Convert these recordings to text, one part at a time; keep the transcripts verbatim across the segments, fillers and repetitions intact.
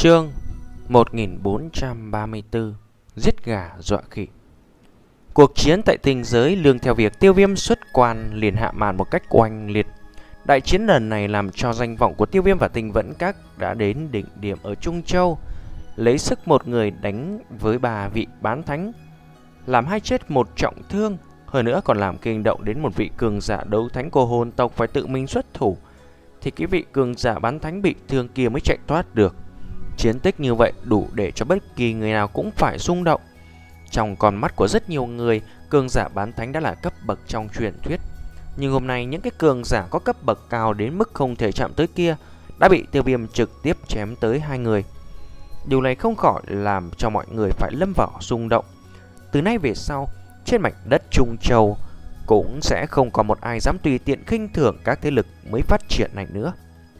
Chương một nghìn bốn trăm ba mươi tư. Giết gà dọa khỉ. Cuộc chiến tại tinh giới lương theo việc Tiêu Viêm xuất quan liền hạ màn một cách oanh liệt. Đại chiến lần này làm cho danh vọng của Tiêu Viêm và Tinh Vẫn Các đã đến đỉnh điểm ở Trung Châu. Lấy sức một người đánh với ba vị bán thánh, làm hai chết một trọng thương, hơn nữa còn làm kinh động đến một vị cường giả đấu thánh của hồn tộc phải tự mình xuất thủ, thì cái vị cường giả bán thánh bị thương kia mới chạy thoát được. Chiến tích như vậy đủ để cho bất kỳ người nào cũng phải rung động. Trong con mắt của rất nhiều người, cường giả bán thánh đã là cấp bậc trong truyền thuyết. Nhưng hôm nay những cái cường giả có cấp bậc cao đến mức không thể chạm tới kia đã bị Tiêu Viêm trực tiếp chém tới hai người. Điều này không khỏi làm cho mọi người phải lâm vào rung động. Từ nay về sau, trên mảnh đất Trung Châu cũng sẽ không có một ai dám tùy tiện khinh thường các thế lực mới phát triển này nữa.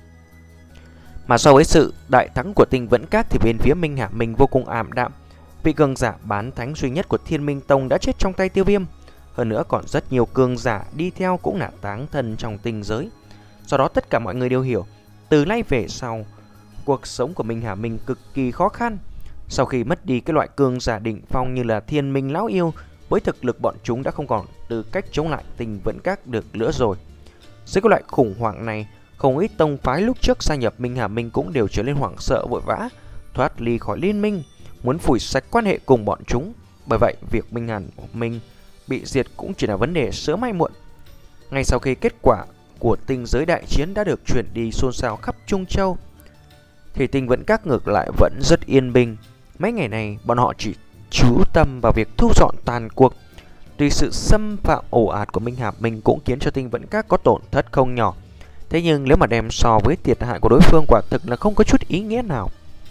Mà so với sự đại thắng của Tinh Vẫn Các thì bên phía Minh Hà Minh vô cùng ảm đạm. Vị cường giả bán thánh duy nhất của Thiên Minh Tông đã chết trong tay Tiêu Viêm. Hơn nữa còn rất nhiều cường giả đi theo cũng là táng thân trong tinh giới. Do đó tất cả mọi người đều hiểu, từ nay về sau, cuộc sống của Minh Hà Minh cực kỳ khó khăn. Sau khi mất đi cái loại cường giả đỉnh phong như là Thiên Minh Lão Yêu, với thực lực bọn chúng đã không còn tư cách chống lại Tinh Vẫn Các được nữa rồi. Dưới cái loại khủng hoảng này, không ít tông phái lúc trước gia nhập Minh Hà Minh cũng đều trở nên hoảng sợ vội vã, thoát ly khỏi liên minh, muốn phủi sạch quan hệ cùng bọn chúng. Bởi vậy, việc Minh Hà Minh bị diệt cũng chỉ là vấn đề sớm hay muộn. Ngay sau khi kết quả của tinh giới đại chiến đã được chuyển đi xôn xao khắp Trung Châu, thì Tinh Vẫn Các ngược lại vẫn rất yên bình. Mấy ngày này, bọn họ chỉ chú tâm vào việc thu dọn tàn cuộc. Tuy sự xâm phạm ồ ạt của Minh Hà Minh cũng khiến cho Tinh Vẫn Các có tổn thất không nhỏ, thế nhưng nếu mà đem so với thiệt hại của đối phương quả thực là không có chút ý nghĩa nào.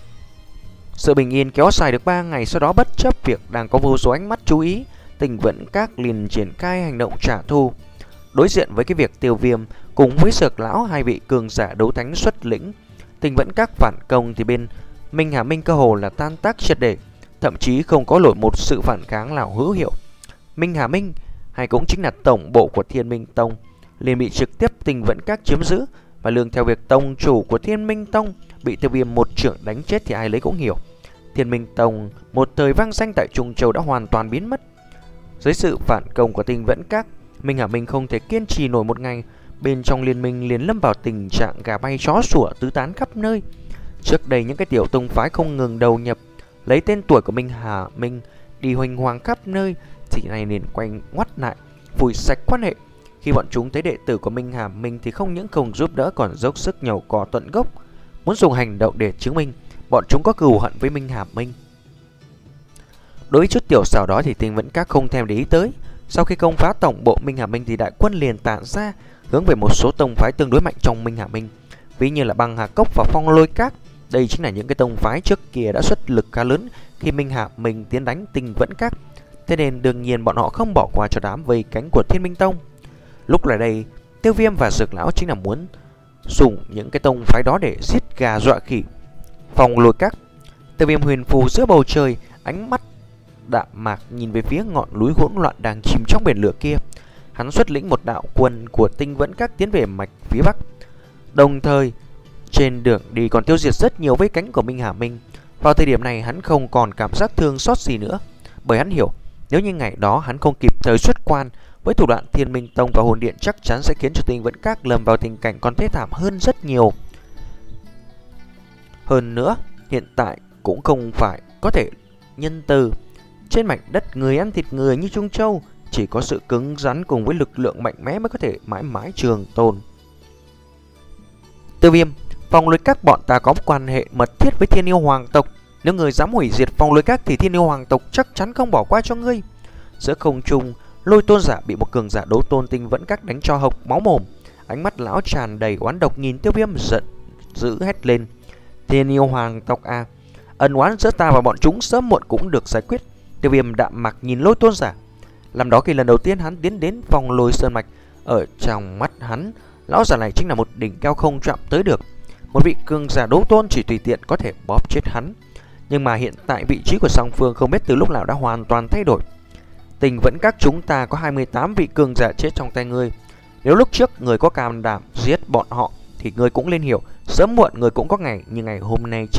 Sự bình yên kéo dài được ba ngày, sau đó bất chấp việc đang có vô số ánh mắt chú ý, Tinh Vẫn Các liền triển khai hành động trả thù. Đối diện với cái việc Tiêu Viêm cùng với Dược Lão, hai vị cường giả đấu thánh xuất lĩnh, Tinh Vẫn Các phản công thì bên Minh Hà Minh cơ hồ là tan tác triệt để, thậm chí không có nổi một sự phản kháng nào hữu hiệu. Minh Hà Minh, hay cũng chính là tổng bộ của Thiên Minh Tông, liền bị trực tiếp Tinh Vẫn Các chiếm giữ. Và lương theo việc tông chủ của Thiên Minh Tông bị Tiêu Viêm một chưởng đánh chết thì ai lấy cũng hiểu, Thiên Minh Tông một thời vang danh tại Trung Châu đã hoàn toàn biến mất. Dưới sự phản công của Tinh Vẫn Các, Minh Hà Minh không thể kiên trì nổi một ngày, bên trong liên minh liền lâm vào tình trạng gà bay chó sủa tứ tán khắp nơi. Trước đây những cái tiểu tông phái không ngừng đầu nhập, lấy tên tuổi của Minh Hà Minh đi hoành hoàng khắp nơi, thì này liền quay ngoắt lại, phủi sạch quan hệ. Khi bọn chúng thấy đệ tử của Minh Hà Minh thì không những không giúp đỡ còn dốc sức nhổ cỏ tận gốc, muốn dùng hành động để chứng minh bọn chúng có cừu hận với Minh Hà Minh. Đối với chút tiểu xảo đó thì Tinh Vẫn Các không thèm để ý tới. Sau khi công phá tổng bộ Minh Hà Minh thì đại quân liền tản ra, hướng về một số tông phái tương đối mạnh trong Minh Hà Minh, ví như là Băng Hà Cốc và Phong Lôi Các. Đây chính là những cái tông phái trước kia đã xuất lực khá lớn khi Minh Hà Minh tiến đánh Tinh Vẫn Các. Thế nên đương nhiên bọn họ không bỏ qua cho đám vây cánh của Thiên Minh Tông. Lúc này đây, Tiêu Viêm và Dược Lão chính là muốn dùng những cái tông phái đó để giết gà dọa khỉ. Phong Lôi Các, Tiêu Viêm huyền phù giữa bầu trời, ánh mắt đạm mạc nhìn về phía ngọn núi hỗn loạn đang chìm trong biển lửa kia. Hắn xuất lĩnh một đạo quân của Tinh Vẫn Các tiến về mạch phía bắc, đồng thời trên đường đi còn tiêu diệt rất nhiều vây cánh của Minh Hà Minh. Vào thời điểm này hắn không còn cảm giác thương xót gì nữa, bởi hắn hiểu nếu như ngày đó hắn không kịp thời xuất quan, với thủ đoạn Thiên Minh Tông và Hồn Điện chắc chắn sẽ khiến cho Tinh Vẫn Các lâm vào tình cảnh còn thê thảm hơn rất nhiều. Hơn nữa, hiện tại cũng không phải có thể nhân từ. Trên mảnh đất người ăn thịt người như Trung Châu, chỉ có sự cứng rắn cùng với lực lượng mạnh mẽ mới có thể mãi mãi trường tồn. Tiêu Viêm, Phong Lôi Các bọn ta có quan hệ mật thiết với Thiên Yêu Hoàng tộc. Nếu người dám hủy diệt Phong Lôi Các thì Thiên Yêu Hoàng tộc chắc chắn không bỏ qua cho ngươi. Giữa không trung, Lôi Tôn giả bị một cường giả đấu tôn Tinh Vẫn Các đánh cho hộc máu mồm. Ánh mắt lão tràn đầy oán độc nhìn Tiêu Viêm, giận dữ hét lên: Thiên Yêu Hoàng tộc à, ân oán giữa ta và bọn chúng sớm muộn cũng được giải quyết. Tiêu Viêm đạm mạc nhìn Lôi Tôn giả. Làm đó khi lần đầu tiên hắn tiến đến Phong Lôi Sơn Mạch, ở trong mắt hắn, lão giả này chính là một đỉnh cao không chạm tới được. Một vị cường giả đấu tôn chỉ tùy tiện có thể bóp chết hắn. Nhưng mà hiện tại vị trí của song phương không biết từ lúc nào đã hoàn toàn thay đổi. Tinh Vẫn Các chúng ta có hai mươi tám vị cường giả chết trong tay ngươi. Nếu lúc trước người có can đảm giết bọn họ thì ngươi cũng nên hiểu, sớm muộn người cũng có ngày như ngày hôm nay chứ.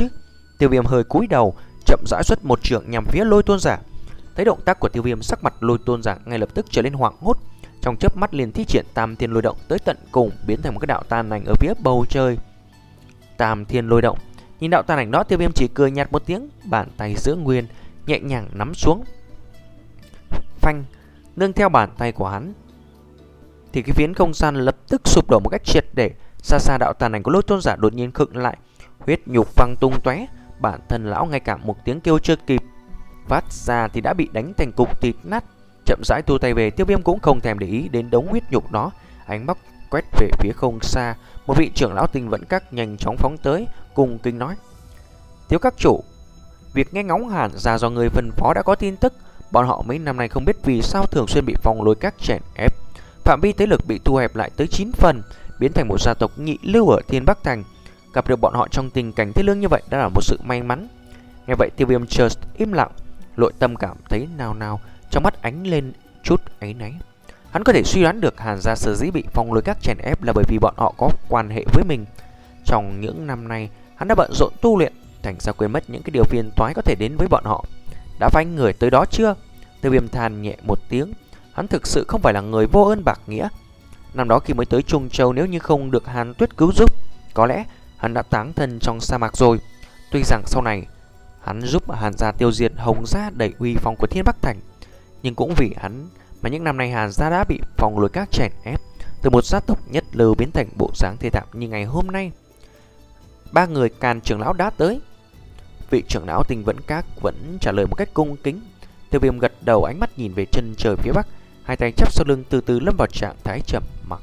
Tiêu Viêm hơi cúi đầu, chậm rãi xuất một trường nhằm phía Lôi Tôn giả. Thấy động tác của Tiêu Viêm, sắc mặt Lôi Tôn giả ngay lập tức trở lên hoảng hốt, trong chớp mắt liền thi triển Tam Thiên Lôi Động tới tận cùng, biến thành một cái đạo tàn ảnh ở phía bầu trời. Tam Thiên Lôi Động. Nhìn đạo tàn ảnh đó, Tiêu Viêm chỉ cười nhạt một tiếng, bàn tay giữ nguyên, nhẹ nhàng nắm xuống. Phanh, nương theo bàn tay của hắn thì cái phiến không gian lập tức sụp đổ một cách triệt để. Xa xa đạo tàn ảnh của Lôi Tôn giả đột nhiên khựng lại, huyết nhục văng tung tóe. Bản thân lão ngay cả một tiếng kêu chưa kịp phát ra thì đã bị đánh thành cục thịt nát. Chậm rãi thu tay về, Tiêu Viêm cũng không thèm để ý đến đống huyết nhục đó, ánh mắt quét về phía không xa. Một vị trưởng lão Tinh Vẫn Các nhanh chóng phóng tới, cùng kính nói: Thiếu các chủ, việc nghe ngóng Hàn gia do người phân phó đã có tin tức. Bọn họ mấy năm nay không biết vì sao thường xuyên bị Phong Lôi Các chèn ép, phạm vi thế lực bị thu hẹp lại tới chín phần, biến thành một gia tộc nhị lưu ở Thiên Bắc Thành. Gặp được bọn họ trong tình cảnh thế lương như vậy đã là một sự may mắn. Nghe vậy, Tiêu Viêm chợt im lặng, nội tâm cảm thấy nào nào, trong mắt ánh lên chút áy náy. Hắn có thể suy đoán được Hàn gia sở dĩ bị Phong Lôi Các chèn ép là bởi vì bọn họ có quan hệ với mình. Trong những năm nay, hắn đã bận rộn tu luyện, thành ra quên mất những cái điều phiền toái có thể đến với bọn họ. Đã phái người tới đó chưa? Tiêu Viêm than nhẹ một tiếng. Hắn thực sự không phải là người vô ơn bạc nghĩa. Năm đó khi mới tới Trung Châu, nếu như không được Hàn Tuyết cứu giúp, có lẽ hắn đã táng thân trong sa mạc rồi. Tuy rằng sau này hắn giúp Hàn gia tiêu diệt Hồng gia đẩy uy phong của Thiên Bắc Thành, nhưng cũng vì hắn mà những năm nay Hàn gia đã bị Phong Lôi Các chèn ép, từ một gia tộc nhất lưu biến thành bộ dáng thê thảm như ngày hôm nay. Ba người Càn trưởng lão đã tới. Vị trưởng lão Tinh Vẫn Các vẫn trả lời một cách cung kính. Tiêu Viêm gật đầu, ánh mắt nhìn về chân trời phía bắc, hai tay chắp sau lưng, từ từ lâm vào trạng thái trầm mặc.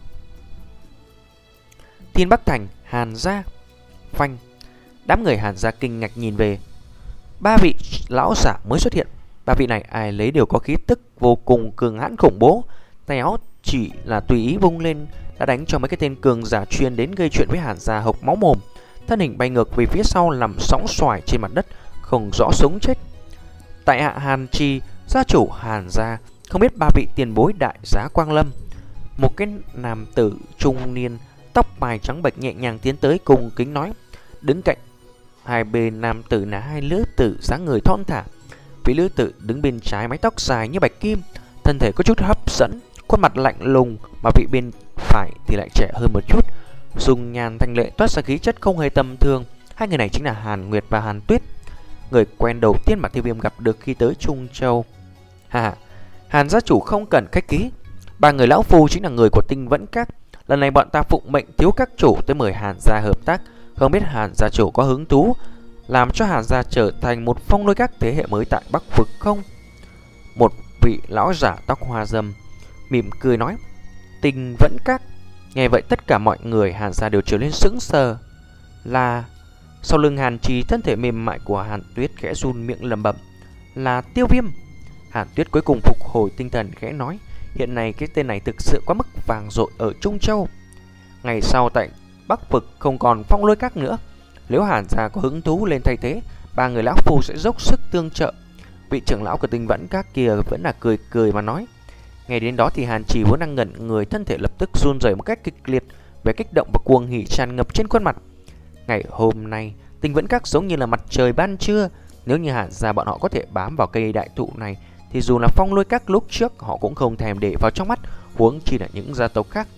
Thiên Bắc Thành, Hàn gia. Phanh. Đám người Hàn gia kinh ngạc nhìn về. Ba vị lão giả mới xuất hiện. Ba vị này ai lấy đều có khí tức vô cùng cường hãn khủng bố. Tay áo chỉ là tùy ý vung lên đã đánh cho mấy cái tên cường giả chuyên đến gây chuyện với Hàn gia hộc máu mồm. Thân hình bay ngược về phía sau, nằm sóng xoài trên mặt đất, không rõ sống chết. Tại hạ Hàn Chi, gia chủ Hàn gia, không biết ba vị tiền bối đại giá quang lâm. Một cái nam tử trung niên, tóc mài trắng bệch nhẹ nhàng tiến tới, cùng kính nói. Đứng cạnh hai bên nam tử là hai lữ tử dáng người thon thả. Vị lữ tử đứng bên trái, mái tóc dài như bạch kim, thân thể có chút hấp dẫn, khuôn mặt lạnh lùng, mà vị bên phải thì lại trẻ hơn một chút, dung nhan thanh lệ, toát ra khí chất không hề tầm thường. Hai người này chính là Hàn Nguyệt và Hàn Tuyết, người quen đầu tiên mà Tiêu Viêm gặp được khi tới Trung Châu. Hà, Hàn gia chủ không cần khách khí, ba người lão phu chính là người của Tinh Vẫn Các. Lần này bọn ta phụng mệnh thiếu các chủ tới mời Hàn gia hợp tác, không biết Hàn gia chủ có hứng thú làm cho Hàn gia trở thành một Phong Lôi Các thế hệ mới tại Bắc Vực không? Một vị lão giả tóc hoa râm mỉm cười nói. Tinh Vẫn Các. Nghe vậy tất cả mọi người Hàn gia đều trở lên sững sờ. Là... Sau lưng Hàn Trì, thân thể mềm mại của Hàn Tuyết khẽ run miệng lẩm bẩm. Là Tiêu Viêm. Hàn Tuyết cuối cùng phục hồi tinh thần, khẽ nói. Hiện nay cái tên này thực sự quá mức vàng dội ở Trung Châu. Ngày sau tại Bắc Vực không còn Phong Lôi Các nữa. Nếu Hàn gia có hứng thú lên thay thế, ba người lão phu sẽ dốc sức tương trợ. Vị trưởng lão của Tinh Vẫn Các kia vẫn là cười cười mà nói. Ngay đến đó thì Hàn Trì vốn đang ngẩn người, thân thể lập tức run rẩy một cách kịch liệt, vẻ kích động và cuồng hỉ tràn ngập trên khuôn mặt. Ngày hôm nay, Tinh Vẫn Các giống như là mặt trời ban trưa. Nếu như Hàn gia bọn họ có thể bám vào cây đại thụ này, thì dù là Phong Lôi Các lúc trước họ cũng không thèm để vào trong mắt, huống chi là những gia tộc khác.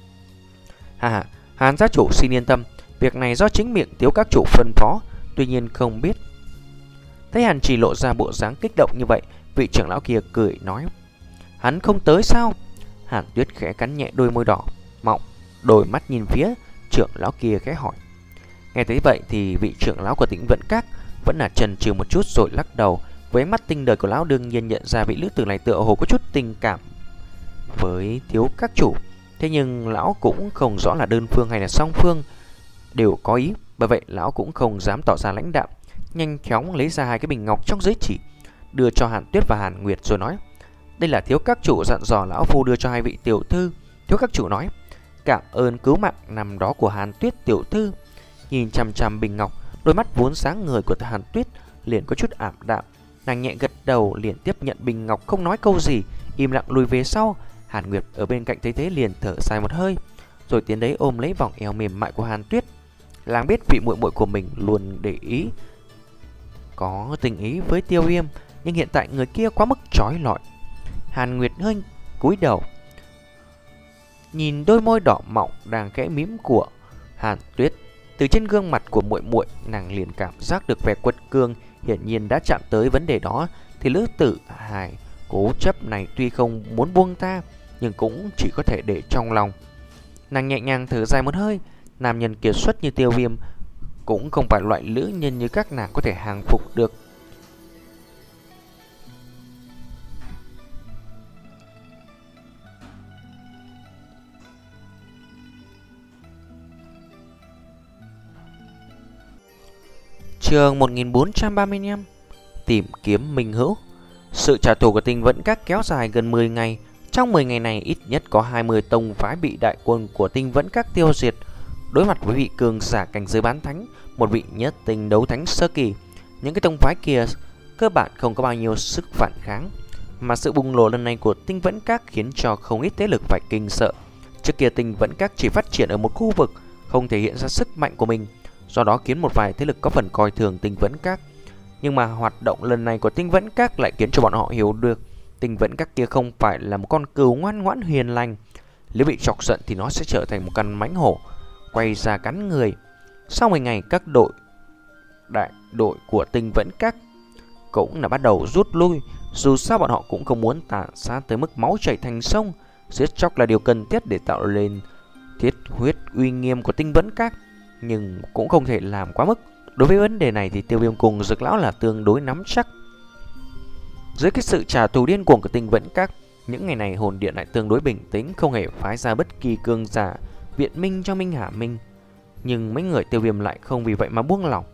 Hà hà, Hàn gia chủ xin yên tâm, việc này do chính miệng thiếu các chủ phân phó, tuy nhiên không biết. Thấy Hàn Trì lộ ra bộ dáng kích động như vậy, vị trưởng lão kia cười nói. Hắn không tới sao? Hàn Tuyết khẽ cắn nhẹ đôi môi đỏ mọng, đôi mắt nhìn phía trưởng lão kia khẽ hỏi. Nghe thấy vậy thì vị trưởng lão của Tinh Vẫn Các vẫn là chần chừ một chút rồi lắc đầu. Với ánh mắt tinh đời của lão đương nhiên nhận ra vị lữ tử này tựa hồ có chút tình cảm với thiếu các chủ. Thế nhưng lão cũng không rõ là đơn phương hay là song phương đều có ý, bởi vậy lão cũng không dám tỏ ra lãnh đạm, nhanh chóng lấy ra hai cái bình ngọc trong giấy chỉ, đưa cho Hàn Tuyết và Hàn Nguyệt rồi nói. Đây là thiếu các chủ dặn dò lão phu đưa cho hai vị tiểu thư. Thiếu các chủ nói. Cảm ơn cứu mạng năm đó của Hàn Tuyết tiểu thư. Nhìn chằm chằm bình ngọc, đôi mắt vốn sáng người của Hàn Tuyết liền có chút ảm đạm. Nàng nhẹ gật đầu liền tiếp nhận bình ngọc, không nói câu gì, im lặng lùi về sau. Hàn Nguyệt ở bên cạnh thấy thế liền thở dài một hơi, rồi tiến đấy ôm lấy vòng eo mềm mại của Hàn Tuyết. Nàng biết vị muội muội của mình luôn để ý có tình ý với Tiêu Viêm, nhưng hiện tại người kia quá mức trói lọi. Hàn Nguyệt hơi cúi đầu, nhìn đôi môi đỏ mọng đang khẽ mím của Hàn Tuyết. Từ trên gương mặt của muội muội, nàng liền cảm giác được vẻ quật cường, hiển nhiên đã chạm tới vấn đề đó. Thì lữ tử hài cố chấp này tuy không muốn buông ta, nhưng cũng chỉ có thể để trong lòng. Nàng nhẹ nhàng thở dài một hơi. Nam nhân kiệt xuất như Tiêu Viêm cũng không phải loại nữ nhân như các nàng có thể hàng phục được. Chương một nghìn bốn trăm ba mươi lăm. Tìm kiếm minh hữu. Sự trả thù của Tinh Vẫn Các kéo dài gần mười ngày. Trong mười ngày này ít nhất có hai mươi tông phái bị đại quân của Tinh Vẫn Các tiêu diệt. Đối mặt với vị cường giả cảnh giới bán thánh, một vị nhất tinh đấu thánh sơ kỳ, những cái tông phái kia cơ bản không có bao nhiêu sức phản kháng. Mà sự bùng nổ lần này của Tinh Vẫn Các khiến cho không ít thế lực phải kinh sợ. Trước kia Tinh Vẫn Các chỉ phát triển ở một khu vực, không thể hiện ra sức mạnh của mình, do đó khiến một vài thế lực có phần coi thường Tinh Vẫn Các. Nhưng mà hoạt động lần này của Tinh Vẫn Các lại khiến cho bọn họ hiểu được Tinh Vẫn Các kia không phải là một con cừu ngoan ngoãn hiền lành. Nếu bị chọc giận thì nó sẽ trở thành một con mãnh hổ quay ra cắn người. Sau mười ngày, các đội đại đội của Tinh Vẫn Các cũng là bắt đầu rút lui. Dù sao bọn họ cũng không muốn tàn sát tới mức máu chảy thành sông. Giết chóc là điều cần thiết để tạo lên thiết huyết uy nghiêm của Tinh Vẫn Các, nhưng cũng không thể làm quá mức. Đối với vấn đề này thì Tiêu Viêm cùng Dực Lão là tương đối nắm chắc. Dưới cái sự trả thù điên cuồng của Tinh Vẫn Các, những ngày này hồn điện lại tương đối bình tĩnh, không hề phái ra bất kỳ cường giả viện minh cho Minh Hà Minh. Nhưng mấy người Tiêu Viêm lại không vì vậy mà buông lỏng.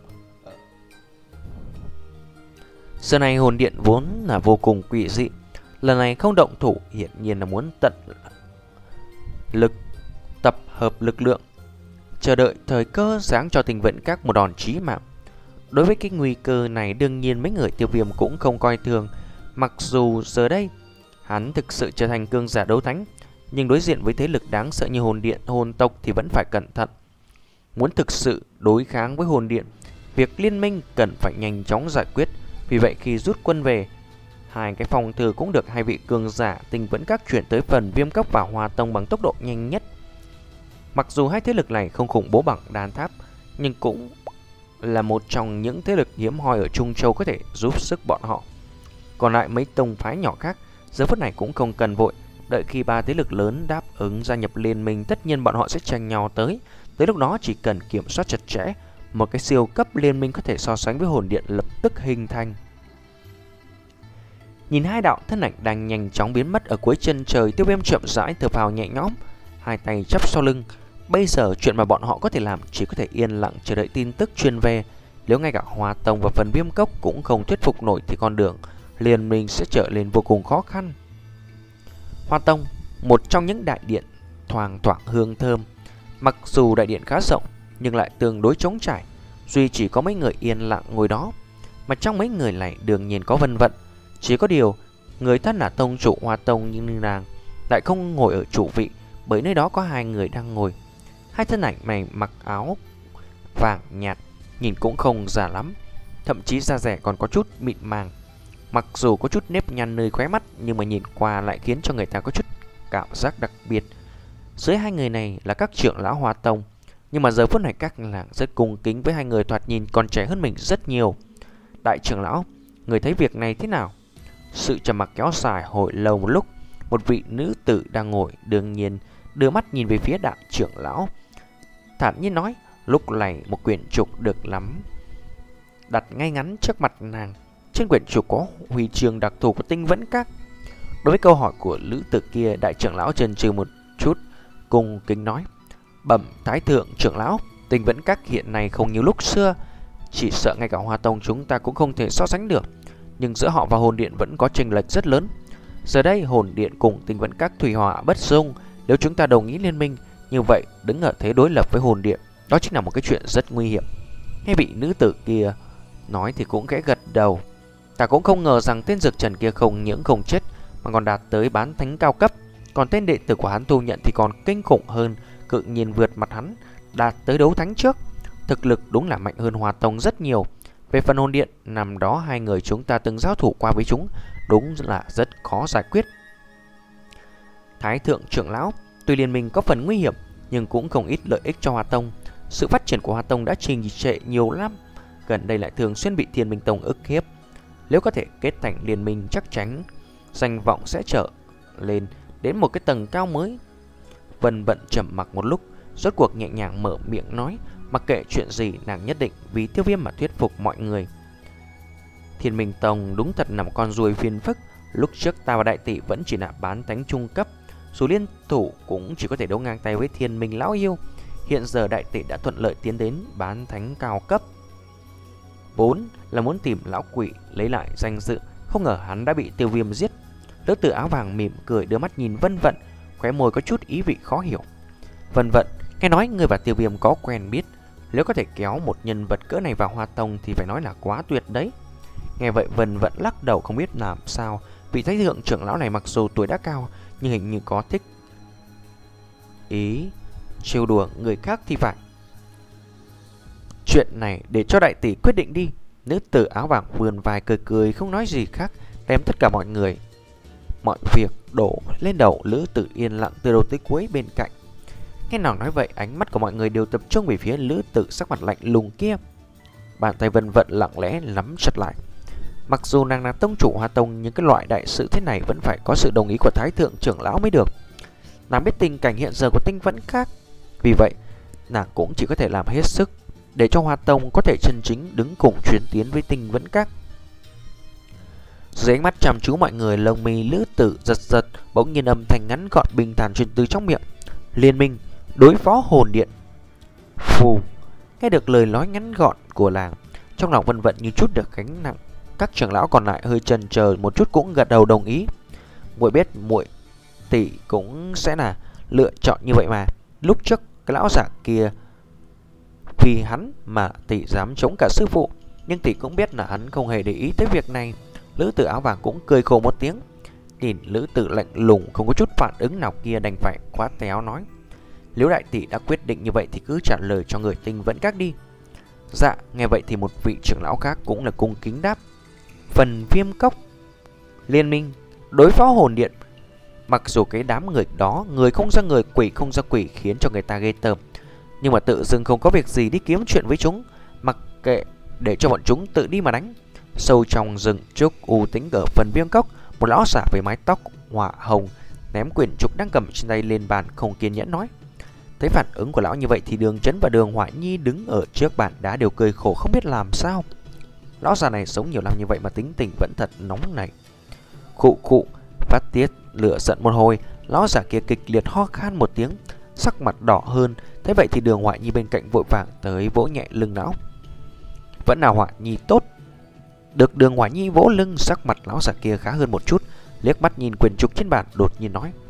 Giờ này hồn điện vốn là vô cùng quỷ dị, lần này không động thủ hiển nhiên là muốn tận lực tập hợp lực lượng, chờ đợi thời cơ giáng cho Tinh Vẫn Các một đòn chí mạng. Đối với cái nguy cơ này đương nhiên mấy người Tiêu Viêm cũng không coi thường. Mặc dù giờ đây hắn thực sự trở thành cường giả đấu thánh, nhưng đối diện với thế lực đáng sợ như hồn điện, hồn tộc thì vẫn phải cẩn thận. Muốn thực sự đối kháng với hồn điện, việc liên minh cần phải nhanh chóng giải quyết. Vì vậy khi rút quân về, hai cái phòng thư cũng được hai vị cường giả Tinh Vẫn Các chuyển tới phần Viêm Cốc và Hoa Tông bằng tốc độ nhanh nhất. Mặc dù hai thế lực này không khủng bố bằng Đan Tháp, nhưng cũng là một trong những thế lực hiếm hoi ở Trung Châu có thể giúp sức bọn họ. Còn lại mấy tông phái nhỏ khác giờ phút này cũng không cần vội. Đợi khi ba thế lực lớn đáp ứng gia nhập liên minh, tất nhiên bọn họ sẽ tranh nhau tới. Tới lúc đó chỉ cần kiểm soát chặt chẽ, một cái siêu cấp liên minh có thể so sánh với hồn điện lập tức hình thành. Nhìn hai đạo thân ảnh đang nhanh chóng biến mất ở cuối chân trời, Tiêu Viêm chậm rãi thở phào nhẹ nhõm, hai tay chắp sau lưng. Bây giờ chuyện mà bọn họ có thể làm chỉ có thể yên lặng chờ đợi tin tức truyền về. Nếu ngay cả Hoa Tông và phần Viêm Cốc cũng không thuyết phục nổi thì con đường liên minh sẽ trở lên vô cùng khó khăn. Hoa Tông, một trong những đại điện thoang thoảng hương thơm. Mặc dù đại điện khá rộng nhưng lại tương đối trống trải, duy chỉ có mấy người yên lặng ngồi đó. Mà trong mấy người này đương nhiên có Vân Vận. Chỉ có điều người thân là tông chủ Hoa Tông như nàng lại không ngồi ở chủ vị, bởi nơi đó có hai người đang ngồi. Hai thân ảnh này mặc áo vàng nhạt, nhìn cũng không già lắm, thậm chí da dẻ còn có chút mịn màng. Mặc dù có chút nếp nhăn nơi khóe mắt, nhưng mà nhìn qua lại khiến cho người ta có chút cảm giác đặc biệt. Dưới hai người này là các trưởng lão Hoa Tông, nhưng mà giờ phút này các làng rất cung kính với hai người thoạt nhìn còn trẻ hơn mình rất nhiều. Đại trưởng lão, người thấy việc này thế nào? Sự trầm mặc kéo dài hồi lâu một lúc. Một vị nữ tử đang ngồi đương nhiên đưa mắt nhìn về phía đại trưởng lão, thản nhiên nói. Lúc này một quyển trục được lắm đặt ngay ngắn trước mặt nàng. Trên quyển trục có huy chương đặc thù của Tinh Vẫn Các. Đối với câu hỏi của nữ tử kia, đại trưởng lão chần chừ một chút, cung kính nói: Bẩm thái thượng trưởng lão, Tinh Vẫn Các hiện nay không như lúc xưa, chỉ sợ ngay cả Hoa Tông chúng ta cũng không thể so sánh được. Nhưng giữa họ và hồn điện vẫn có chênh lệch rất lớn. Giờ đây hồn điện cùng Tinh Vẫn Các thủy hỏa bất dung. Nếu chúng ta đồng ý liên minh, như vậy đứng ở thế đối lập với hồn điện, đó chính là một cái chuyện rất nguy hiểm. Nghe vị nữ tử kia nói thì cũng khẽ gật đầu. Ta cũng không ngờ rằng tên Dược Trần kia không những không chết mà còn đạt tới bán thánh cao cấp. Còn tên đệ tử của hắn thu nhận thì còn kinh khủng hơn, cự nhiên vượt mặt hắn, đạt tới đấu thánh trước. Thực lực đúng là mạnh hơn Hoa Tông rất nhiều. Về phần hồn điện, năm đó hai người chúng ta từng giao thủ qua với chúng, đúng là rất khó giải quyết. Thái thượng trưởng lão, tuy liên minh có phần nguy hiểm nhưng cũng không ít lợi ích cho Hoa Tông. Sự phát triển của Hoa Tông đã trì trệ nhiều lắm, gần đây lại thường xuyên bị Thiên Minh Tông ức hiếp. Nếu có thể kết thành liên minh, chắc chắn danh vọng sẽ trở lên đến một cái tầng cao mới. Vân Vận trầm mặc một lúc, rốt cuộc nhẹ nhàng mở miệng nói, mặc kệ chuyện gì nàng nhất định vì Tiêu Viêm mà thuyết phục mọi người. Thiên Minh Tông đúng thật là một con ruồi phiền phức. Lúc trước ta và đại tỷ vẫn chỉ là bán thánh trung cấp, dù liên thủ cũng chỉ có thể đấu ngang tay với Thiên Minh lão yêu. Hiện giờ đại tỷ đã thuận lợi tiến đến bán thánh cao cấp, vốn là muốn tìm lão quỷ lấy lại danh dự, không ngờ hắn đã bị Tiêu Viêm giết. Nữ tử áo vàng mỉm cười đưa mắt nhìn Vân Vận, khóe môi có chút ý vị khó hiểu. Vân Vận, nghe nói người và Tiêu Viêm có quen biết, nếu có thể kéo một nhân vật cỡ này vào Hoa Tông thì phải nói là quá tuyệt đấy. Nghe vậy Vân Vận lắc đầu không biết làm sao, vị thái thượng trưởng lão này mặc dù tuổi đã cao nhưng hình như có thích ý trêu đùa người khác thì phải. Chuyện này để cho đại tỷ quyết định đi. Nữ tử áo vàng vườn vai cười cười không nói gì khác, đem tất cả mọi người mọi việc đổ lên đầu Lữ Tử yên lặng từ đầu tới cuối bên cạnh. Nghe nàng nói vậy, ánh mắt của mọi người đều tập trung về phía Lữ Tử sắc mặt lạnh lùng kia. Bàn tay Vân Vận lặng lẽ nắm chặt lại. Mặc dù nàng là tông chủ Hoa Tông, nhưng cái loại đại sự thế này vẫn phải có sự đồng ý của thái thượng trưởng lão mới được. Nàng biết tình cảnh hiện giờ của Tinh Vẫn khác, vì vậy nàng cũng chỉ có thể làm hết sức để cho Hoa Tông có thể chân chính đứng cùng chuyến tiến với Tinh Vẫn Các. Dưới ánh mắt chăm chú mọi người, lông mi Lữ Tử giật giật, bỗng nhiên âm thanh ngắn gọn bình thản truyền từ trong miệng: liên minh đối phó hồn điện. Phù. Nghe được lời nói ngắn gọn của làng, trong lòng Vân Vận như chút được gánh nặng. Các trưởng lão còn lại hơi chần chờ một chút cũng gật đầu đồng ý. Muội biết muội tỷ cũng sẽ là lựa chọn như vậy mà. Lúc trước cái lão giả kia vì hắn mà tỷ dám chống cả sư phụ, nhưng tỷ cũng biết là hắn không hề để ý tới việc này. Lữ Tử áo vàng cũng cười khổ một tiếng, nhìn Lữ Tử lạnh lùng không có chút phản ứng nào kia, đành phải khoát tay áo nói: nếu đại tỷ đã quyết định như vậy thì cứ trả lời cho người Tinh Vẫn Các đi. Dạ. Nghe vậy thì một vị trưởng lão khác cũng là cung kính đáp: phần Viêm Cốc liên minh đối phó hồn điện. Mặc dù cái đám người đó người không ra người, quỷ không ra quỷ, khiến cho người ta ghê tởm, nhưng mà tự dưng không có việc gì đi kiếm chuyện với chúng, mặc kệ để cho bọn chúng tự đi mà đánh. Sâu trong rừng trúc u tĩnh ở phần Viêm Cốc, một lão giả với mái tóc hỏa hồng ném quyển trục đang cầm trên tay lên bàn, không kiên nhẫn nói. Thấy phản ứng của lão như vậy thì Đường Chấn và Đường Hỏa Nhi đứng ở trước bàn đá đều cười khổ không biết làm sao. Lão già này sống nhiều năm như vậy mà tính tình vẫn thật nóng này. Khụ khụ, phát tiết lửa giận một hồi, lão già kia kịch liệt ho khan một tiếng, sắc mặt đỏ hơn. Thế vậy thì Đường Hỏa Nhi bên cạnh vội vàng tới vỗ nhẹ lưng lão. Vẫn là Hỏa Nhi tốt. Được Đường Hỏa Nhi vỗ lưng, sắc mặt lão già kia khá hơn một chút, liếc mắt nhìn quyển trục trên bàn đột nhiên nói: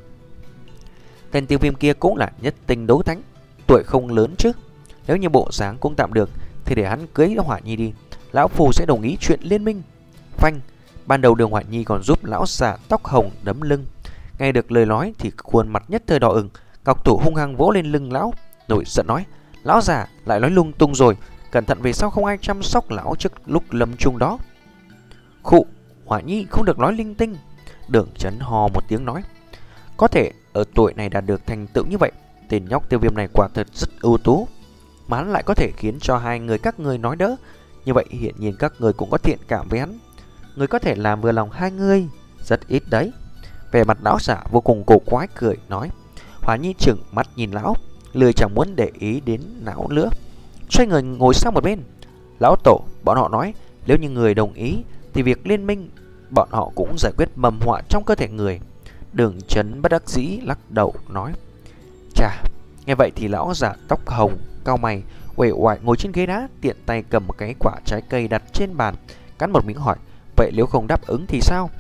tên Tiêu Viêm kia cũng là nhất tinh đấu thánh, tuổi không lớn chứ. Nếu như bộ dáng cũng tạm được thì để hắn cưới Hỏa Nhi đi, lão phù sẽ đồng ý chuyện liên minh. Phanh. Ban đầu Đường Hỏa Nhi còn giúp lão già tóc hồng đấm lưng, nghe được lời nói thì khuôn mặt nhất thời đỏ ửng, ngọc thủ hung hăng vỗ lên lưng lão, nổi giận nói: lão già lại nói lung tung rồi, cẩn thận về sau không ai chăm sóc lão trước lúc lâm chung đó. Khụ, Hỏa Nhi không được nói linh tinh. Đường Chấn hò một tiếng nói: có thể ở tuổi này đạt được thành tựu như vậy, tên nhóc Tiêu Viêm này quả thật rất ưu tú, mà hắn lại có thể khiến cho hai người các người nói đỡ. Như vậy hiển nhiên các người cũng có thiện cảm với hắn, người có thể làm vừa lòng hai người rất ít đấy. Về mặt lão giả vô cùng cổ quái cười nói. Hỏa Nhi chừng mắt nhìn lão, lười chẳng muốn để ý đến lão nữa, xoay người ngồi sang một bên. Lão tổ, bọn họ nói nếu như người đồng ý thì việc liên minh bọn họ cũng giải quyết mầm họa trong cơ thể người. Đường Chấn bất đắc dĩ lắc đầu nói. Chà. Nghe vậy thì lão giả tóc hồng cau mày, uể oải ngồi trên ghế đá, tiện tay cầm một cái quả trái cây đặt trên bàn, cắn một miếng hỏi: vậy nếu không đáp ứng thì sao?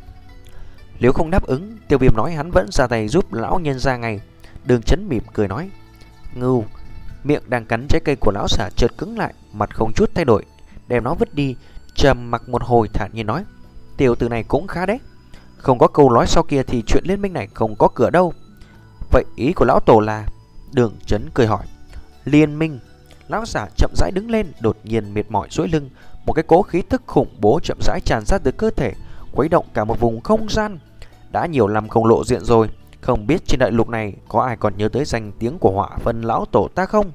Nếu không đáp ứng, Tiêu Viêm nói hắn vẫn ra tay giúp lão nhân ra ngay. Đường Chấn mỉm cười nói. Ngưu. Miệng đang cắn trái cây của lão giả chợt cứng lại, mặt không chút thay đổi, đem nó vứt đi, trầm mặc một hồi thản nhiên nói. Tiểu tử này cũng khá đấy, không có câu nói sau kia thì chuyện liên minh này không có cửa đâu. Vậy ý của lão tổ là? Đường Chấn cười hỏi. Liên minh. Lão giả chậm rãi đứng lên, đột nhiên mệt mỏi duỗi lưng. Một cái cỗ khí tức khủng bố chậm rãi tràn ra từ cơ thể, khuấy động cả một vùng không gian. Đã nhiều năm không lộ diện rồi, không biết trên đại lục này có ai còn nhớ tới danh tiếng của Hỏa Vân lão tổ ta không?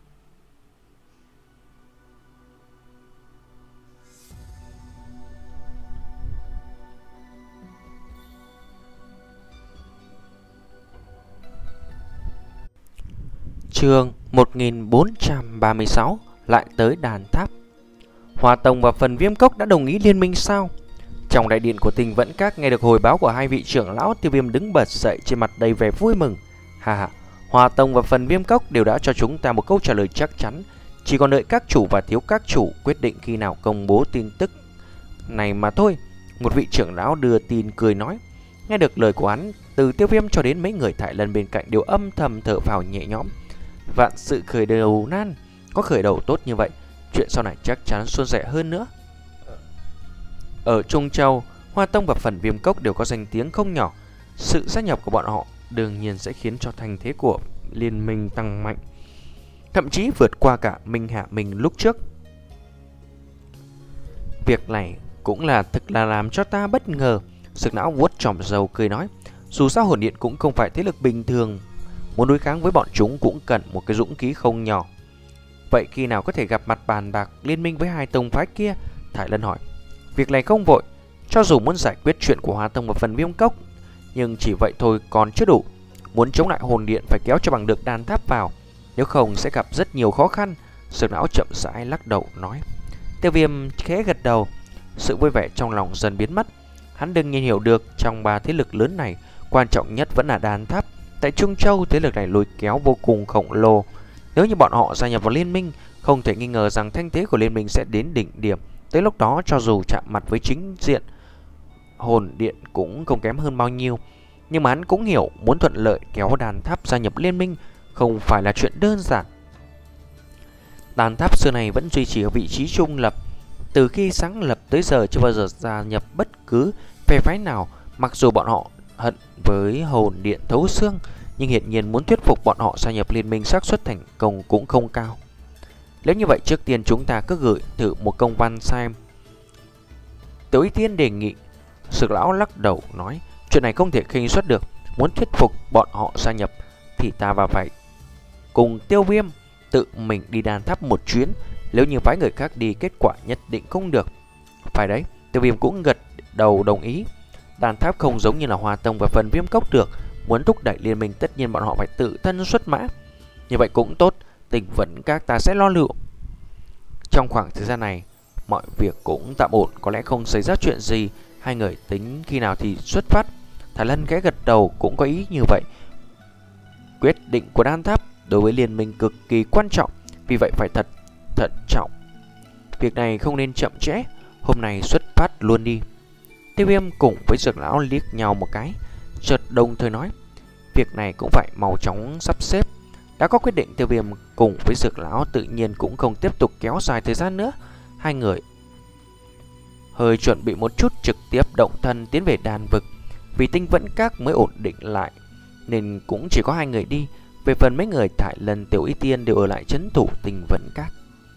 Chương một nghìn bốn trăm ba mươi sáu. Lại tới đàn tháp. Hỏa Tông và Phần Viêm Cốc đã đồng ý liên minh sao? Trong đại điện của Tình Vẫn Các, nghe được hồi báo của hai vị trưởng lão, Tiêu Viêm đứng bật dậy, trên mặt đầy vẻ vui mừng. Hà hà, Hỏa Tông và Phần Viêm Cốc đều đã cho chúng ta một câu trả lời chắc chắn, chỉ còn đợi các chủ và thiếu các chủ quyết định khi nào công bố tin tức này mà thôi. Một vị trưởng lão đưa tin cười nói. Nghe được lời của hắn, từ Tiêu Viêm cho đến mấy người Thải Lân bên cạnh đều âm thầm thở phào nhẹ nhõm. Vạn sự khởi đầu nan, có khởi đầu tốt như vậy, chuyện sau này chắc chắn suôn sẻ hơn nữa. Ở Trung Châu, Hoa Tông và Phần Viêm Cốc đều có danh tiếng không nhỏ. Sự gia nhập của bọn họ đương nhiên sẽ khiến cho thành thế của liên minh tăng mạnh, thậm chí vượt qua cả Minh Hạ Minh lúc trước. Việc này cũng là thực là làm cho ta bất ngờ. Sực não vuốt chòm râu cười nói, dù sao Hồn Điện cũng không phải thế lực bình thường, muốn đối kháng với bọn chúng cũng cần một cái dũng khí không nhỏ. Vậy khi nào có thể gặp mặt bàn bạc liên minh với hai tông phái kia? Thải Lân hỏi. Việc này không vội, cho dù muốn giải quyết chuyện của Hoa Tông và Phần Viêm Cốc, nhưng chỉ vậy thôi còn chưa đủ. Muốn chống lại Hồn Điện phải kéo cho bằng được đàn tháp vào, nếu không sẽ gặp rất nhiều khó khăn. Sực não chậm rãi lắc đầu nói. Tiêu Viêm khẽ gật đầu, sự vui vẻ trong lòng dần biến mất. Hắn đương nhiên hiểu được trong ba thế lực lớn này, quan trọng nhất vẫn là đàn tháp. Tại Trung Châu, thế lực này lôi kéo vô cùng khổng lồ. Nếu như bọn họ gia nhập vào liên minh, không thể nghi ngờ rằng thanh thế của liên minh sẽ đến đỉnh điểm. Tới lúc đó, cho dù chạm mặt với chính diện Hồn Điện cũng không kém hơn bao nhiêu. Nhưng mà hắn cũng hiểu, muốn thuận lợi kéo đàn tháp gia nhập liên minh không phải là chuyện đơn giản. Đàn tháp xưa này vẫn duy trì ở vị trí trung lập, từ khi sáng lập tới giờ chưa bao giờ gia nhập bất cứ phe phái nào. Mặc dù bọn họ hận với Hồn Điện thấu xương, nhưng hiển nhiên muốn thuyết phục bọn họ gia nhập liên minh xác suất thành công cũng không cao. Nếu như vậy, trước tiên chúng ta cứ gửi thử một công văn xem. Tiểu Y Tiên đề nghị. Sực lão lắc đầu nói, chuyện này không thể khinh suất được. Muốn thuyết phục bọn họ gia nhập thì ta và phải cùng Tiêu Viêm tự mình đi đàn tháp một chuyến. Nếu như phái người khác đi, kết quả nhất định không được. Phải đấy, Tiêu Viêm cũng gật đầu đồng ý. Đàn tháp không giống như là Hoa Tông và Phần Viêm Cốc được, muốn thúc đẩy liên minh tất nhiên bọn họ phải tự thân xuất mã. Như vậy cũng tốt, Tình Vẫn Các ta sẽ lo liệu. Trong khoảng thời gian này, mọi việc cũng tạm ổn, có lẽ không xảy ra chuyện gì. Hai người tính khi nào thì xuất phát. Thái Lân khẽ gật đầu, cũng có ý như vậy. Quyết định của đan tháp đối với liên minh cực kỳ quan trọng, vì vậy phải thật thận trọng. Việc này không nên chậm trễ, hôm nay xuất phát luôn đi. Tiêu Viêm cùng với Dược lão liếc nhau một cái, chợt đồng thời nói, việc này cũng phải mau chóng sắp xếp. Đã có quyết định, Tiêu Viêm cùng với Dược lão tự nhiên cũng không tiếp tục kéo dài thời gian nữa. Hai người hơi chuẩn bị một chút, trực tiếp động thân tiến về đàn vực. Vì Tinh Vẫn Các mới ổn định lại nên cũng chỉ có hai người đi. Về phần mấy người Thải Lân, Tiểu Y Tiên đều ở lại trấn thủ Tinh Vẫn Các.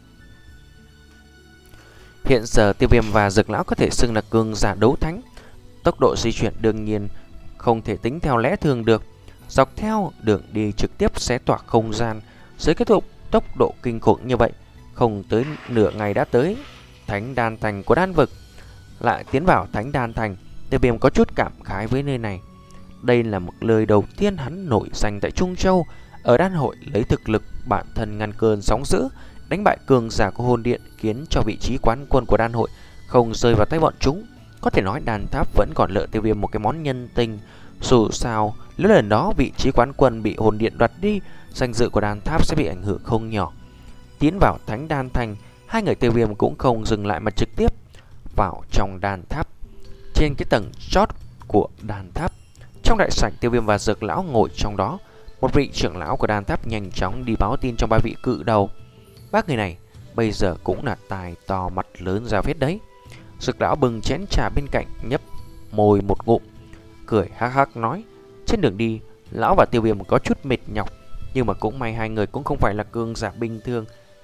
Hiện giờ Tiêu Viêm và Dược lão có thể xưng là cường giả đấu thánh. Tốc độ di chuyển đương nhiên không thể tính theo lẽ thường được. Dọc theo đường đi trực tiếp xé toạc không gian. Dưới kết thúc tốc độ kinh khủng như vậy, không tới nửa ngày đã tới Thánh Đan Thành của đan vực. Lại tiến vào Thánh Đan Thành, Tiêu Viêm có chút cảm khái với nơi này. Đây là một lời đầu tiên hắn nổi danh tại Trung Châu. Ở đan hội lấy thực lực bản thân ngăn cơn sóng dữ, đánh bại cường giả của Hồn Điện, khiến cho vị trí quán quân của đan hội không rơi vào tay bọn chúng. Có thể nói đàn tháp vẫn còn nợ Tiêu Viêm một cái món nhân tình. Dù sao, nếu lần đó vị trí quán quân bị Hồn Điện đoạt đi, danh dự của đàn tháp sẽ bị ảnh hưởng không nhỏ. Tiến vào Thánh Đan Thành, hai người Tiêu Viêm cũng không dừng lại mà trực tiếp vào trong đàn tháp. Trên cái tầng chót của đàn tháp, trong đại sảnh, Tiêu Viêm và Dược lão ngồi trong đó. Một vị trưởng lão của đàn tháp nhanh chóng đi báo tin cho ba vị cự đầu. Bác người này bây giờ cũng là tài to mặt lớn ra phết đấy. Dược lão bừng chén trà bên cạnh, nhấp môi một ngụm, cười hắc hắc nói, trên đường đi lão và Tiêu Viêm có chút mệt nhọc, nhưng mà cũng may hai người cũng không phải là cường giả bình thường.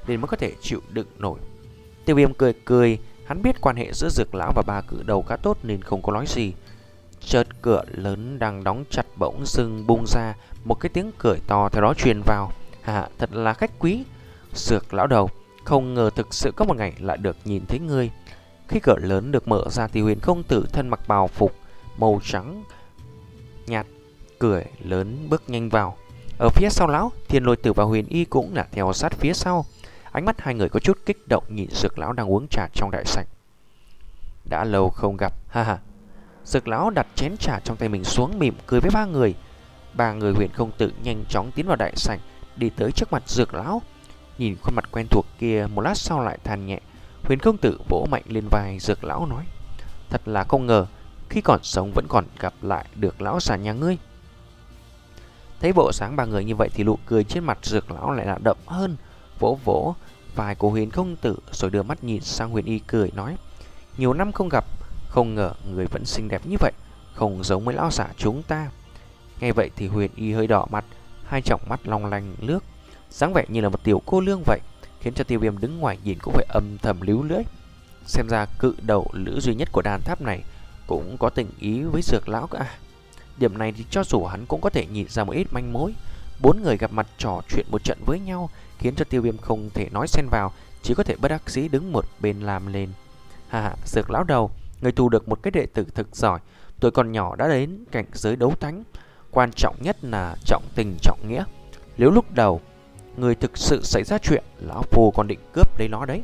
nên mới có thể chịu đựng nổi. Tiêu Viêm cười cười, hắn biết quan hệ giữa Dược lão và ba cự đầu khá tốt nên không có nói gì. Chợt cửa lớn đang đóng chặt bỗng dưng bung ra, một cái tiếng cười to theo đó truyền vào. Hà, thật là khách quý. Dược lão đầu, không ngờ thực sự có một ngày lại được nhìn thấy ngươi. Khi cửa lớn được mở ra thì Huyền Không Tử thân mặc bào phục màu trắng nhạt cười lớn bước nhanh vào. Ở phía sau lão, Thiên Lôi Tử và Huyền Y cũng là theo sát phía sau. Ánh mắt hai người có chút kích động nhìn Dược lão đang uống trà trong đại sảnh. Đã lâu không gặp, ha ha. Dược lão đặt chén trà trong tay mình xuống, mỉm cười với ba người. Ba người Huyền Không Tử nhanh chóng tiến vào đại sảnh, đi tới trước mặt Dược lão. Nhìn khuôn mặt quen thuộc kia, một lát sau lại than nhẹ. Huyền Không Tử vỗ mạnh lên vai Dược lão nói: thật là không ngờ, khi còn sống vẫn còn gặp lại được lão già nhà ngươi. Thấy bộ sáng ba người như vậy thì nụ cười trên mặt Dược lão lại là đậm hơn. Vỗ vỗ vai của Huyền Không Tử rồi đưa mắt nhìn sang Huyền Y cười nói: nhiều năm không gặp, không ngờ người vẫn xinh đẹp như vậy, không giống với lão giả chúng ta. Nghe vậy thì Huyền Y hơi đỏ mặt, hai tròng mắt long lanh nước, dáng vẻ như là một tiểu cô nương vậy, khiến cho Tiêu Viêm đứng ngoài nhìn cũng phải âm thầm líu lưỡi. Xem ra cự đầu lữ duy nhất của đàn tháp này cũng có tình ý với Dược lão cả. Điểm này thì cho dù hắn cũng có thể nhìn ra một ít manh mối. Bốn người gặp mặt trò chuyện một trận với nhau, khiến cho Tiêu Viêm không thể nói xen vào, chỉ có thể bất đắc dĩ đứng một bên làm lên. Hà hà, Dược lão đầu, người thu được một cái đệ tử thực giỏi, tuổi còn nhỏ đã đến cảnh giới đấu thánh. Quan trọng nhất là trọng tình trọng nghĩa. Nếu lúc đầu người thực sự xảy ra chuyện, lão phu còn định cướp lấy nó đấy.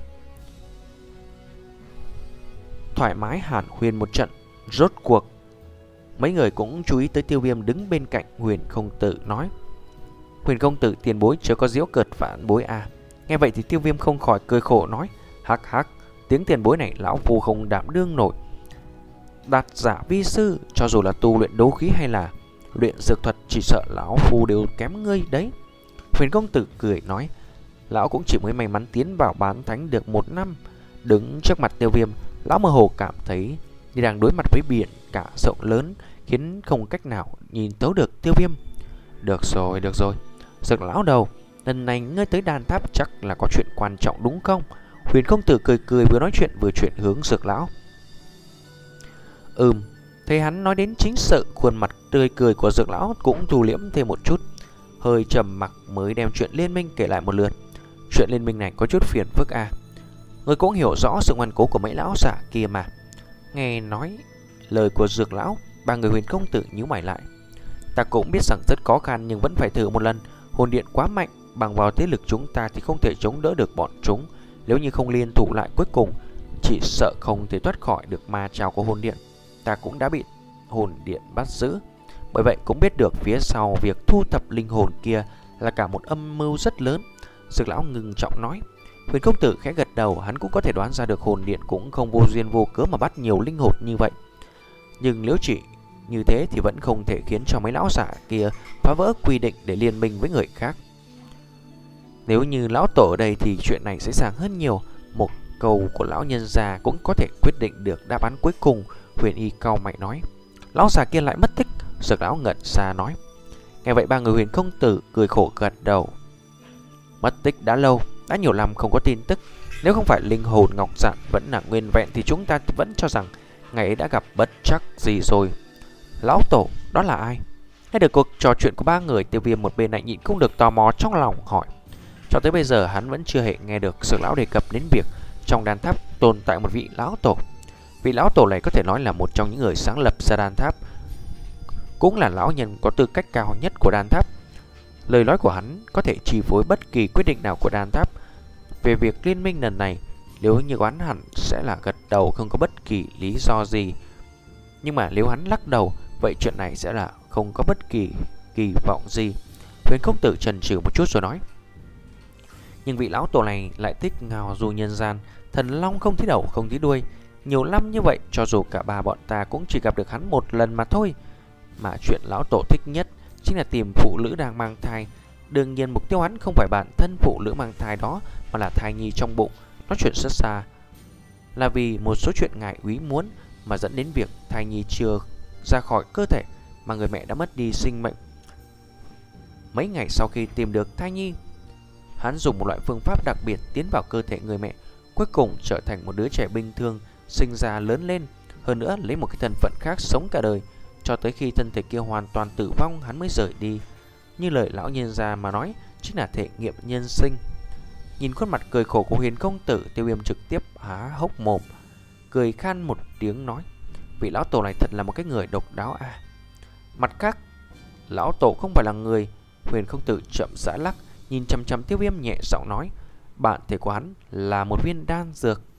Thoải mái hàn huyên một trận, rốt cuộc mấy người cũng chú ý tới Tiêu Viêm đứng bên cạnh Huyền Không Tử nói: Huyền Công Tử tiền bối chớ có giễu cợt phản bối à. Nghe vậy thì Tiêu Viêm không khỏi cười khổ nói: hắc hắc, tiếng tiền bối này lão phu không đảm đương nổi. Đạt giả vi sư, cho dù là tu luyện đấu khí hay là luyện dược thuật, chỉ sợ lão phu đều kém ngươi đấy. Huyền Công Tử cười nói: lão cũng chỉ mới may mắn tiến vào bán thánh được một năm. Đứng trước mặt Tiêu Viêm, lão mơ hồ cảm thấy như đang đối mặt với biển cả rộng lớn, khiến không cách nào nhìn tấu được Tiêu Viêm. Được rồi, được rồi, Dược lão đầu, lần này ngươi tới đàn tháp chắc là có chuyện quan trọng đúng không? Huyền Công Tử cười cười, vừa nói chuyện vừa chuyển hướng Dược lão. Ừm, thấy hắn nói đến chính sự, khuôn mặt tươi cười của Dược lão cũng thu liễm thêm một chút, hơi trầm mặc mới đem chuyện liên minh kể lại một lượt. Chuyện liên minh này có chút phiền phức à? Ngươi cũng hiểu rõ sự ngoan cố của mấy lão giả kia mà. Nghe nói lời của Dược lão, ba người Huyền Công Tử nhíu mày lại. Ta cũng biết rằng rất khó khăn nhưng vẫn phải thử một lần. Hồn điện quá mạnh, bằng vào thế lực chúng ta thì không thể chống đỡ được bọn chúng. Nếu như không liên thủ lại, cuối cùng chỉ sợ không thể thoát khỏi được ma trào của hồn điện. Ta cũng đã bị hồn điện bắt giữ, bởi vậy cũng biết được phía sau việc thu thập linh hồn kia là cả một âm mưu rất lớn. Dược lão ngưng trọng nói. Huyền Công Tử khẽ gật đầu, hắn cũng có thể đoán ra được hồn điện cũng không vô duyên vô cớ mà bắt nhiều linh hồn như vậy. Nhưng nếu chỉ như thế thì vẫn không thể khiến cho mấy lão giả kia phá vỡ quy định để liên minh với người khác. Nếu như lão tổ ở đây thì chuyện này dễ dàng hơn nhiều. Một câu của lão nhân già cũng có thể quyết định được đáp án cuối cùng. Huyền Y cau mày nói. Lão già kia lại mất tích. Dược lão ngẩn ra nói. Nghe vậy ba người Huyền Công Tử cười khổ gật đầu. Mất tích đã lâu, đã nhiều năm không có tin tức. Nếu không phải linh hồn ngọc giản vẫn là nguyên vẹn thì chúng ta vẫn cho rằng ngày ấy đã gặp bất trắc gì rồi. Lão tổ, đó là ai? Nghe được cuộc trò chuyện của ba người, Tiêu Viêm một bên lại nhịn không được tò mò trong lòng hỏi. Cho tới bây giờ hắn vẫn chưa hề nghe được Dược lão đề cập đến việc trong đàn tháp tồn tại một vị lão tổ. Vị lão tổ này có thể nói là một trong những người sáng lập ra đàn tháp, cũng là lão nhân có tư cách cao nhất của đàn tháp. Lời nói của hắn có thể chi phối bất kỳ quyết định nào của đàn tháp. Về việc liên minh lần này, nếu như hắn hẳn sẽ là gật đầu không có bất kỳ lý do gì. Nhưng mà nếu hắn lắc đầu, vậy chuyện này sẽ là không có bất kỳ kỳ vọng gì. Huyền Công Tử chần chừ một chút rồi nói. Nhưng vị lão tổ này lại thích ngào du nhân gian, thần long không thấy đầu không thấy đuôi. Nhiều năm như vậy, cho dù cả ba bọn ta cũng chỉ gặp được hắn một lần mà thôi. Mà chuyện lão tổ thích nhất chính là tìm phụ nữ đang mang thai. Đương nhiên mục tiêu hắn không phải bản thân phụ nữ mang thai đó, mà là thai nhi trong bụng. Nói chuyện rất xa, là vì một số chuyện ngại úy muốn mà dẫn đến việc thai nhi chưa ra khỏi cơ thể mà người mẹ đã mất đi sinh mệnh. Mấy ngày sau khi tìm được thai nhi, Hắn dùng một loại phương pháp đặc biệt tiến vào cơ thể người mẹ, cuối cùng trở thành một đứa trẻ bình thường, sinh ra lớn lên, hơn nữa lấy một cái thân phận khác sống cả đời, cho tới khi thân thể kia hoàn toàn tử vong hắn mới rời đi. Như lời lão nhân gia mà nói, chính là thể nghiệm nhân sinh. Nhìn khuôn mặt cười khổ của Huyền công tử, Tiêu Viêm trực tiếp há hốc mồm, cười khan một tiếng nói: vị lão tổ này thật là một cái người độc đáo à. Mặt khác, lão tổ không phải là người. Huyền công tử chậm rãi lắc, nhìn chằm chằm Tiêu Viêm nhẹ giọng nói: bạn thể của hắn là một viên đan dược.